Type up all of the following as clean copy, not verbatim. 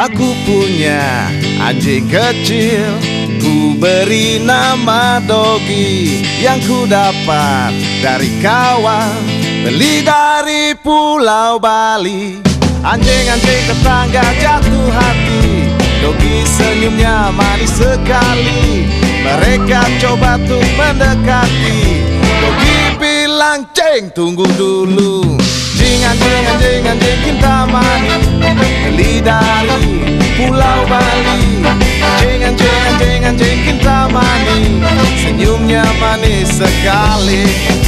Aku punya anjing kecil, ku beri nama Dogi, yang ku dapat dari kawan, beli dari Pulau Bali. Anjing-anjing tetangga jatuh hati, Dogi senyumnya manis sekali. Mereka coba tuh mendekati, Dogi bilang, "Ceng, tunggu dulu. Anjing Kintamani, beli dari Pulau Bali." Anjing Kintamani, senyumnya manis sekali.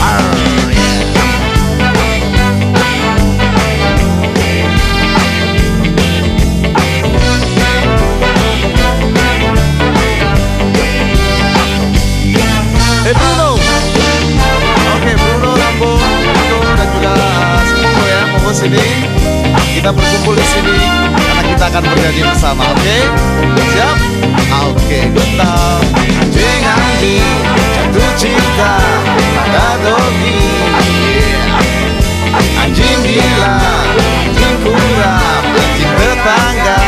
Bruno, oke, Bruno, Rambo, dan juga Smoko ya, monggo sini. Kita berkumpul di sini karena kita akan bernyanyi bersama, oke? Siap? Oke, gotong. Anjing jatuh cinta pada Dogi. Anjing gila, anjing kuram, anjing tetangga.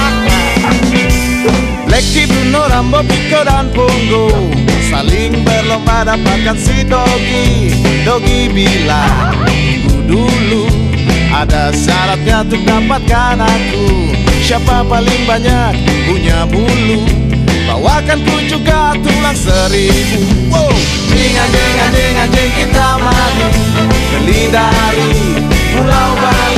Blacky, Bruno, Rambo, Piko, dan Pongo saling berlomba dapatkan si Dogi. Dogi bilang, "Tunggu dulu, ada syaratnya untuk dapatkan aku. Siapa paling banyak punya bulu, bawakan ku juga tulang 1000." Wow. Anjing Kintamani, beli dari Pulau Bali.